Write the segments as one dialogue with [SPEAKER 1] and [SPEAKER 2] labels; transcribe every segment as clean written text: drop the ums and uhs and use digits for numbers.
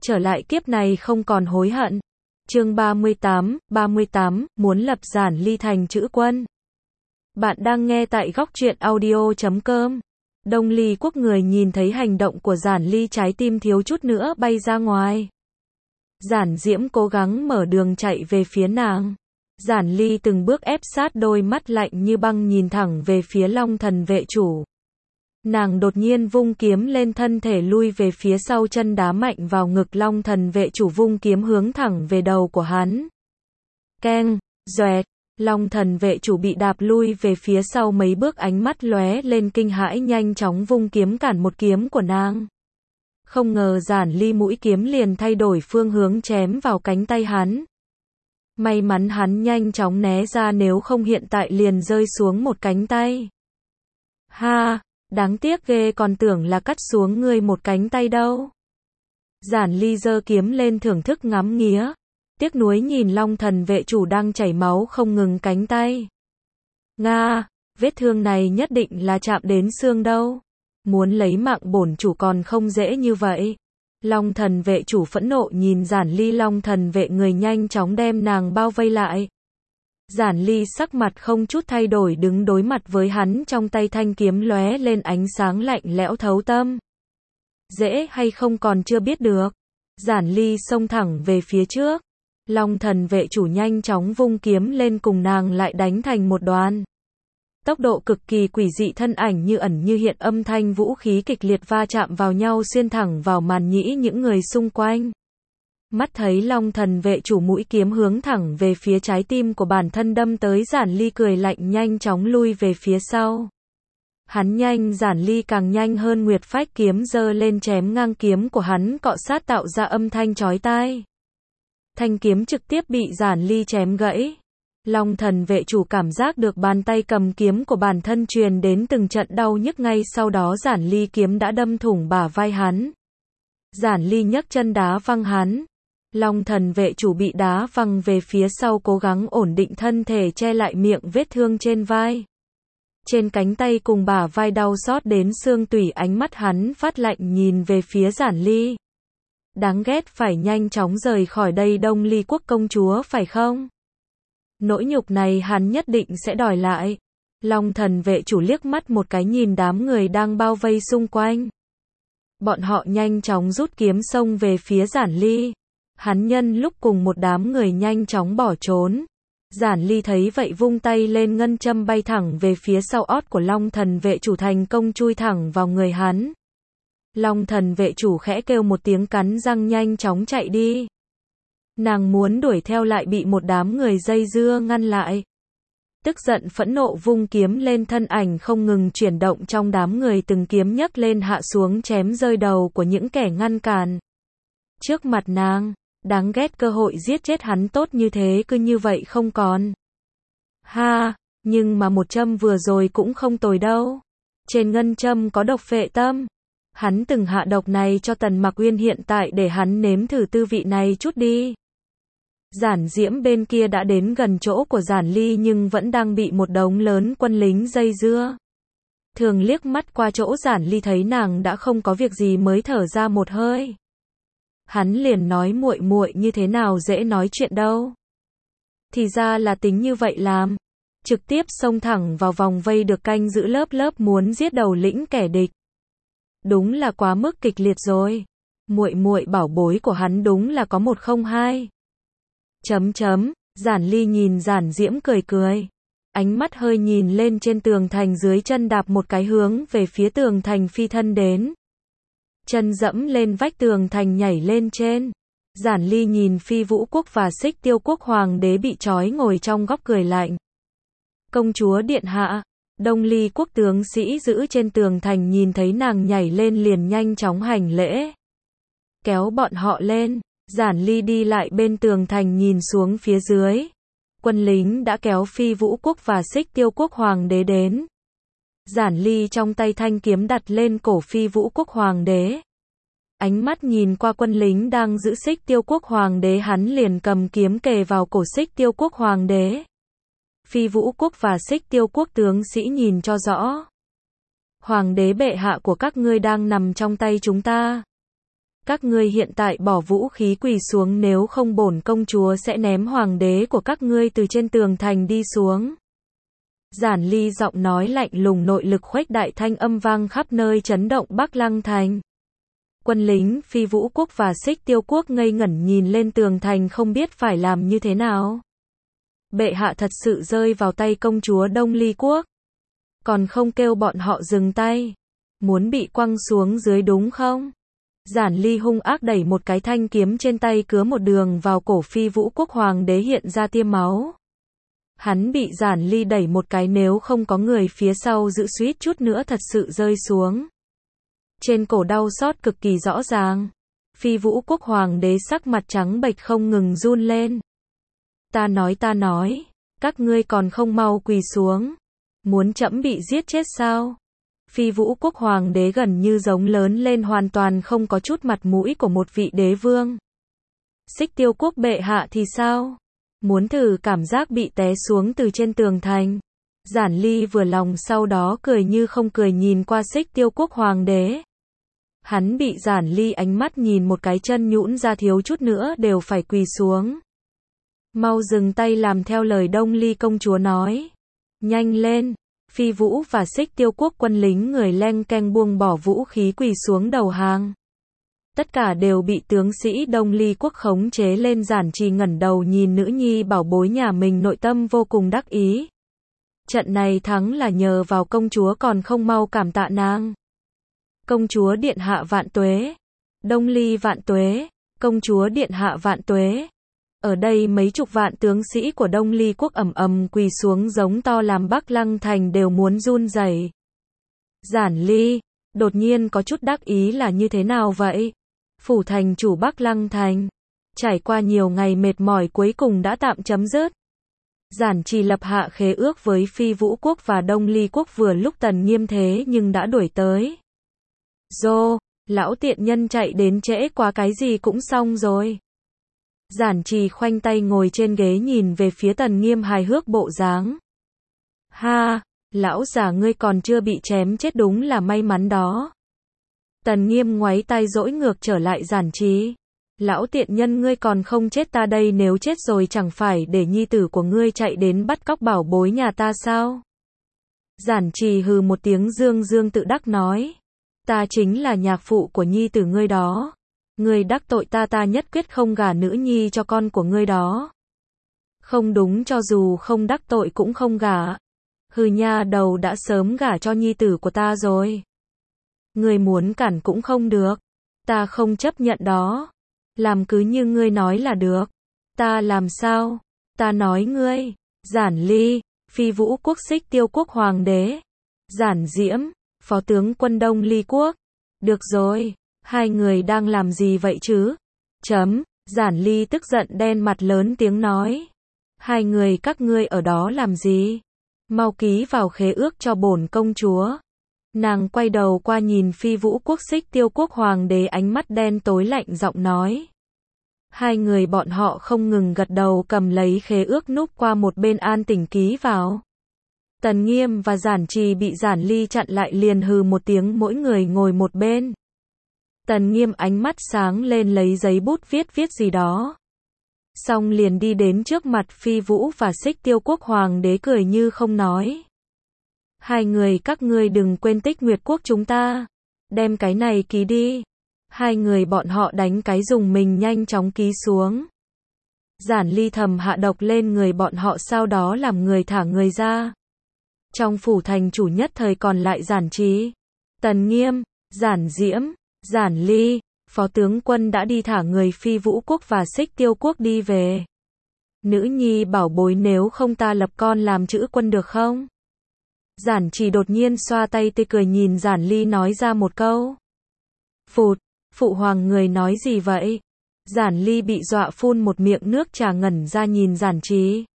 [SPEAKER 1] trở lại kiếp này không còn hối hận. Chương 38, muốn lập Giản Ly thành chữ quân. Bạn đang nghe tại góc truyện audio.com. Đông Ly Quốc người nhìn thấy hành động của Giản Ly, trái tim thiếu chút nữa bay ra ngoài. Giản Diễm cố gắng mở đường chạy về phía nàng. Giản Ly từng bước ép sát, đôi mắt lạnh như băng nhìn thẳng về phía Long Thần vệ chủ. Nàng đột nhiên vung kiếm lên, thân thể lui về phía sau, chân đá mạnh vào ngực Long Thần vệ chủ, vung kiếm hướng thẳng về đầu của hắn. Keng, doẹt, Long Thần vệ chủ bị đạp lui về phía sau mấy bước, ánh mắt lóe lên kinh hãi, nhanh chóng vung kiếm cản một kiếm của nàng. Không ngờ Giản Ly mũi kiếm liền thay đổi phương hướng, chém vào cánh tay hắn. May mắn hắn nhanh chóng né ra, nếu không hiện tại liền rơi xuống một cánh tay. Ha, đáng tiếc ghê, còn tưởng là cắt xuống ngươi một cánh tay đâu. Giản Ly giơ kiếm lên thưởng thức ngắm nghía, tiếc nuối nhìn Long Thần vệ chủ đang chảy máu không ngừng cánh tay. Nga, vết thương này nhất định là chạm đến xương đâu. Muốn lấy mạng bổn chủ còn không dễ như vậy. Long Thần vệ chủ phẫn nộ nhìn Giản Ly, Long Thần vệ người nhanh chóng đem nàng bao vây lại. Giản Ly sắc mặt không chút thay đổi đứng đối mặt với hắn, trong tay thanh kiếm lóe lên ánh sáng lạnh lẽo thấu tâm. Dễ hay không còn chưa biết được. Giản Ly xông thẳng về phía trước. Long Thần vệ chủ nhanh chóng vung kiếm lên, cùng nàng lại đánh thành một đoàn. Tốc độ cực kỳ quỷ dị, thân ảnh như ẩn như hiện, âm thanh vũ khí kịch liệt va chạm vào nhau, xuyên thẳng vào màn nhĩ những người xung quanh. Mắt thấy Long Thần vệ chủ mũi kiếm hướng thẳng về phía trái tim của bản thân đâm tới, Giản Ly cười lạnh nhanh chóng lui về phía sau. Hắn nhanh, Giản Ly càng nhanh hơn, Nguyệt Phách kiếm giơ lên chém ngang, kiếm của hắn cọ sát tạo ra âm thanh chói tai. Thanh kiếm trực tiếp bị Giản Ly chém gãy. Long Thần vệ chủ cảm giác được bàn tay cầm kiếm của bản thân truyền đến từng trận đau nhức, ngay sau đó Giản Ly kiếm đã đâm thủng bả vai hắn. Giản Ly nhấc chân đá văng hắn. Long Thần vệ chủ bị đá văng về phía sau, cố gắng ổn định thân thể, che lại miệng vết thương trên vai. Trên cánh tay cùng bả vai đau xót đến xương tủy, ánh mắt hắn phát lạnh nhìn về phía Giản Ly. Đáng ghét, phải nhanh chóng rời khỏi đây, Đông Ly Quốc công chúa phải không? Nỗi nhục này hắn nhất định sẽ đòi lại. Long Thần vệ chủ liếc mắt một cái nhìn đám người đang bao vây xung quanh. Bọn họ nhanh chóng rút kiếm xông về phía Giản Ly. Hắn nhân lúc cùng một đám người nhanh chóng bỏ trốn. Giản Ly thấy vậy vung tay lên, ngân châm bay thẳng về phía sau ót của Long Thần vệ chủ, thành công chui thẳng vào người hắn. Long Thần vệ chủ khẽ kêu một tiếng, cắn răng nhanh chóng chạy đi. Nàng muốn đuổi theo lại bị một đám người dây dưa ngăn lại. Tức giận phẫn nộ vung kiếm lên, thân ảnh không ngừng chuyển động trong đám người, từng kiếm nhấc lên hạ xuống, chém rơi đầu của những kẻ ngăn cản. Trước mặt nàng, đáng ghét, cơ hội giết chết hắn tốt như thế cứ như vậy không còn. Ha, nhưng mà một châm vừa rồi cũng không tồi đâu. Trên ngân châm có độc phệ tâm. Hắn từng hạ độc này cho Tần Mặc Uyên, hiện tại để hắn nếm thử tư vị này chút đi. Giản Diễm bên kia đã đến gần chỗ của Giản Ly nhưng vẫn đang bị một đống lớn quân lính dây dưa. Thường liếc mắt qua chỗ Giản Ly thấy nàng đã không có việc gì mới thở ra một hơi. Hắn liền nói, muội muội như thế nào dễ nói chuyện đâu. Thì ra là tính như vậy làm. Trực tiếp xông thẳng vào vòng vây được canh giữ, lớp lớp muốn giết đầu lĩnh kẻ địch. Đúng là quá mức kịch liệt rồi. Muội muội bảo bối của hắn đúng là có một không hai. Giản Ly nhìn Giản Diễm cười cười. Ánh mắt hơi nhìn lên trên tường thành, dưới chân đạp một cái hướng về phía tường thành phi thân đến. Chân dẫm lên vách tường thành nhảy lên trên. Giản Ly nhìn Phi Vũ Quốc và Xích Tiêu Quốc hoàng đế bị trói ngồi trong góc cười lạnh. Công chúa điện hạ. Đông Ly Quốc tướng sĩ giữ trên tường thành nhìn thấy nàng nhảy lên liền nhanh chóng hành lễ. Kéo bọn họ lên. Giản Ly đi lại bên tường thành nhìn xuống phía dưới. Quân lính đã kéo Phi Vũ Quốc và Xích Tiêu Quốc hoàng đế đến. Giản Ly trong tay thanh kiếm đặt lên cổ Phi Vũ Quốc hoàng đế. Ánh mắt nhìn qua quân lính đang giữ Xích Tiêu Quốc hoàng đế, hắn liền cầm kiếm kề vào cổ Xích Tiêu Quốc hoàng đế. Phi Vũ Quốc và Xích Tiêu Quốc tướng sĩ nhìn cho rõ. Hoàng đế bệ hạ của các ngươi đang nằm trong tay chúng ta. Các ngươi hiện tại bỏ vũ khí quỳ xuống, nếu không bổn công chúa sẽ ném hoàng đế của các ngươi từ trên tường thành đi xuống. Giản Ly giọng nói lạnh lùng, nội lực khuếch đại, thanh âm vang khắp nơi, chấn động Bắc Lăng thành. Quân lính Phi Vũ quốc và Xích Tiêu quốc ngây ngẩn nhìn lên tường thành, không biết phải làm như thế nào. Bệ hạ thật sự rơi vào tay công chúa Đông Ly quốc, còn không kêu bọn họ dừng tay, muốn bị quăng xuống dưới đúng không? Giản Ly hung ác đẩy một cái thanh kiếm trên tay, cứa một đường vào cổ Phi Vũ quốc hoàng đế, hiện ra tia máu. Hắn bị Giản Ly đẩy một cái, nếu không có người phía sau giữ, suýt chút nữa thật sự rơi xuống. Trên cổ đau xót cực kỳ rõ ràng. Phi Vũ quốc hoàng đế sắc mặt trắng bệch không ngừng run lên. Ta nói, các ngươi còn không mau quỳ xuống, muốn trẫm bị giết chết sao? Phi Vũ quốc hoàng đế gần như giống lớn lên, hoàn toàn không có chút mặt mũi của một vị đế vương. Xích Tiêu quốc bệ hạ thì sao? Muốn thử cảm giác bị té xuống từ trên tường thành. Giản Ly vừa lòng, sau đó cười như không cười nhìn qua Xích Tiêu quốc hoàng đế. Hắn bị Giản Ly ánh mắt nhìn một cái, chân nhũn ra, thiếu chút nữa đều phải quỳ xuống. Mau dừng tay, làm theo lời Đông Ly công chúa nói. Nhanh lên. Phi Vũ và Xích Tiêu quốc quân lính người leng keng buông bỏ vũ khí quỳ xuống đầu hàng. Tất cả đều bị tướng sĩ Đông Ly quốc khống chế lên. Giản Trì ngẩng đầu nhìn nữ nhi bảo bối nhà mình, nội tâm vô cùng đắc ý. Trận này thắng là nhờ vào công chúa, còn không mau cảm tạ nàng. Công chúa điện hạ vạn tuế. Đông Ly vạn tuế. Công chúa điện hạ vạn tuế. Ở đây mấy chục vạn tướng sĩ của Đông Ly quốc ầm ầm quỳ xuống giống to, làm Bắc Lăng thành đều muốn run rẩy. Giản Ly đột nhiên có chút đắc ý là như thế nào vậy? Phủ thành chủ Bắc Lăng thành, trải qua nhiều ngày mệt mỏi cuối cùng đã tạm chấm dứt. Giản Trì lập hạ khế ước với Phi Vũ quốc và Đông Ly quốc, vừa lúc Tần Nghiêm thế nhưng đã đuổi tới. Dô, lão tiện nhân chạy đến trễ quá, cái gì cũng xong rồi. Giản Trì khoanh tay ngồi trên ghế nhìn về phía Tần Nghiêm hài hước bộ dáng. Ha, lão già ngươi còn chưa bị chém chết, đúng là may mắn đó. Tần Nghiêm ngoáy tay dỗi ngược trở lại Giản Trì. Lão tiện nhân ngươi còn không chết, ta đây nếu chết rồi chẳng phải để nhi tử của ngươi chạy đến bắt cóc bảo bối nhà ta sao? Giản Trì hừ một tiếng, dương dương tự đắc nói. Ta chính là nhạc phụ của nhi tử ngươi đó. Ngươi đắc tội ta, ta nhất quyết không gả nữ nhi cho con của ngươi đó. Không đúng, cho dù không đắc tội cũng không gả. Hừ nha đầu, đã sớm gả cho nhi tử của ta rồi. Ngươi muốn cản cũng không được. Ta không chấp nhận đó. Làm cứ như ngươi nói là được. Ta làm sao? Ta nói ngươi. Giản Ly, Phi Vũ quốc Xích Tiêu quốc hoàng đế. Giản Diễm, phó tướng quân Đông Ly quốc. Được rồi, hai người đang làm gì vậy chứ? Giản Ly tức giận đen mặt, lớn tiếng nói. Hai người các ngươi ở đó làm gì? Mau ký vào khế ước cho bổn công chúa. Nàng quay đầu qua nhìn Phi Vũ quốc Xích Tiêu quốc hoàng đế, ánh mắt đen tối lạnh giọng nói. Hai người bọn họ không ngừng gật đầu, cầm lấy khế ước núp qua một bên an tĩnh ký vào. Tần Nghiêm và Giản Trì bị Giản Ly chặn lại, liền hừ một tiếng, mỗi người ngồi một bên. Tần Nghiêm ánh mắt sáng lên, lấy giấy bút viết gì đó. Xong liền đi đến trước mặt Phi Vũ và Xích Tiêu quốc hoàng đế, cười như không nói. Hai người các ngươi đừng quên Tích Nguyệt quốc chúng ta. Đem cái này ký đi. Hai người bọn họ đánh cái dùng mình, nhanh chóng ký xuống. Giản Ly thầm hạ độc lên người bọn họ, sau đó làm người thả người ra. Trong phủ thành chủ nhất thời còn lại Giản Trì, Tần Nghiêm, Giản Diễm, Giản Ly, phó tướng quân đã đi thả người Phi Vũ quốc và Xích Tiêu quốc đi về. Nữ nhi bảo bối, nếu không ta lập con làm chữ quân được không? Giản Trì đột nhiên xoa tay tươi cười nhìn Giản Ly, nói ra một câu. Phụt, phụ hoàng người nói gì vậy? Giản Ly bị dọa phun một miệng nước trà, ngẩn ra nhìn Giản Trì.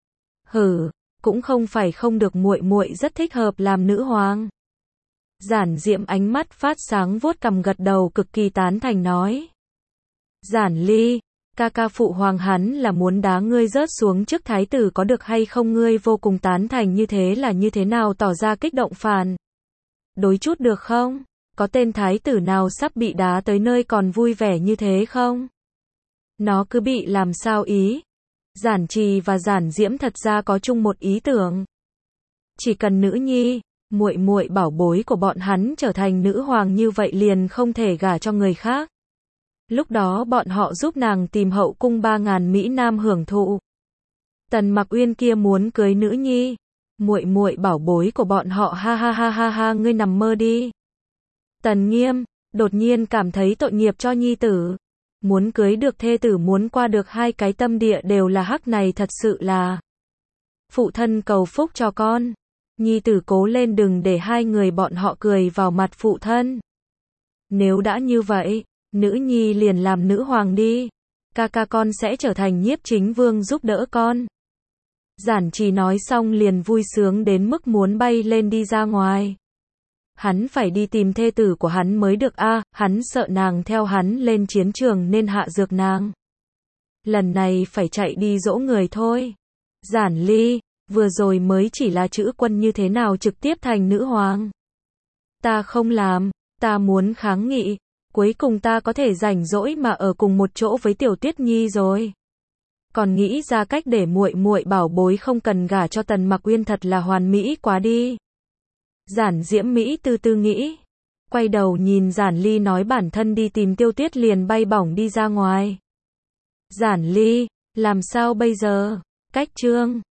[SPEAKER 1] Hử, cũng không phải không được, muội muội rất thích hợp làm nữ hoàng. Giản Diễm ánh mắt phát sáng, vuốt cằm gật đầu cực kỳ tán thành nói. Giản Ly, ca ca, phụ hoàng hắn là muốn đá ngươi rớt xuống trước thái tử có được hay không? Ngươi vô cùng tán thành như thế là như thế nào, tỏ ra kích động phản đối chút được không? có tên thái tử nào sắp bị đá tới nơi còn vui vẻ như thế không? Nó cứ bị làm sao ý? Giản Trì và Giản Diễm thật ra có chung một ý tưởng. Chỉ cần nữ nhi, muội muội bảo bối của bọn hắn trở thành nữ hoàng như vậy liền không thể gả cho người khác. Lúc đó bọn họ giúp nàng tìm hậu cung 3.000 Mỹ Nam hưởng thụ. Tần Mặc Uyên kia muốn cưới nữ nhi, muội muội bảo bối của bọn họ, ha ha ha ha ha, ngươi nằm mơ đi. Tần Nghiêm đột nhiên cảm thấy tội nghiệp cho nhi tử. Muốn cưới được thê tử, muốn qua được hai cái tâm địa đều là hắc, này thật sự là phụ thân cầu phúc cho con. Nhi tử cố lên, đừng để hai người bọn họ cười vào mặt phụ thân. Nếu đã như vậy, nữ nhi liền làm nữ hoàng đi. Ca ca con sẽ trở thành Nhiếp Chính Vương giúp đỡ con. Giản Trì nói xong liền vui sướng đến mức muốn bay lên đi ra ngoài. Hắn phải đi tìm thê tử của hắn mới được a, hắn sợ nàng theo hắn lên chiến trường nên hạ dược nàng. Lần này phải chạy đi dỗ người thôi. Giản Ly, vừa rồi mới chỉ là chữ quân, như thế nào trực tiếp thành nữ hoàng? Ta không làm, ta muốn kháng nghị. Cuối cùng ta có thể rảnh rỗi mà ở cùng một chỗ với Tiểu Tuyết Nhi rồi. Còn nghĩ ra cách để muội muội bảo bối không cần gả cho Tần Mặc Uyên, thật là hoàn mỹ quá đi. Giản Diễm Mỹ từ từ nghĩ, quay đầu nhìn Giản Ly nói bản thân đi tìm Tiêu Tuyết, liền bay bổng đi ra ngoài. Giản Ly, làm sao bây giờ? Cách chương